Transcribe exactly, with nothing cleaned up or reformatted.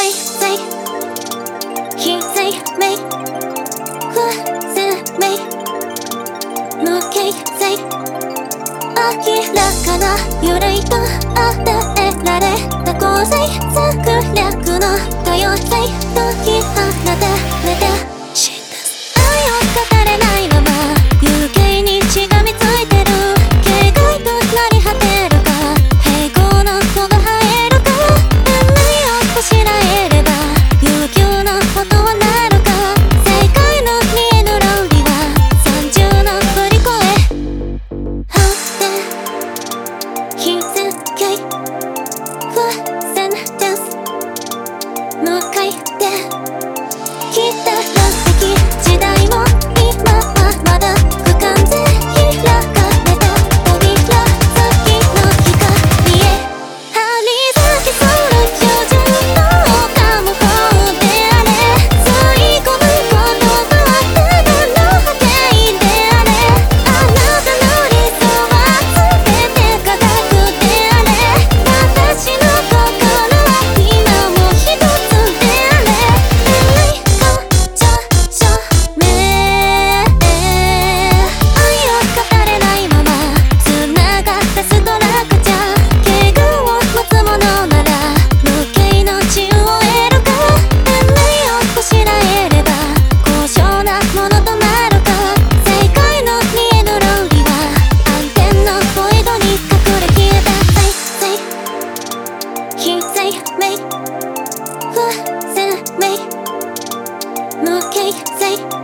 say say he say me who say me 無形性明らかな揺れと与えられた洪水策略の多様性解き放たれた愛を語れないまま有形にしがみついてる警戒となり果てるか平行の子が生えるか運命をこしらえれば悠久の音はなるか世界の見えぬ論理は三重の振り越えはって日付不センテンス向かいて来たるべき時代も今はまだ不完全開かれた扉先の光へ張り裂けそう標準どうかも方であれ吸い込むことがただの波形であれあなたの理想は全て科学であれ私の心は今も一つであれ愛を証明愛を語れないまま繋がったストラクチャー敬語を持つものなら無形の治癒を得るか運命をこしらえれば高尚なものとなるか世界の見えぬ論理は暗転のボイドに隠れ消えた Say say he say me who say me 無形性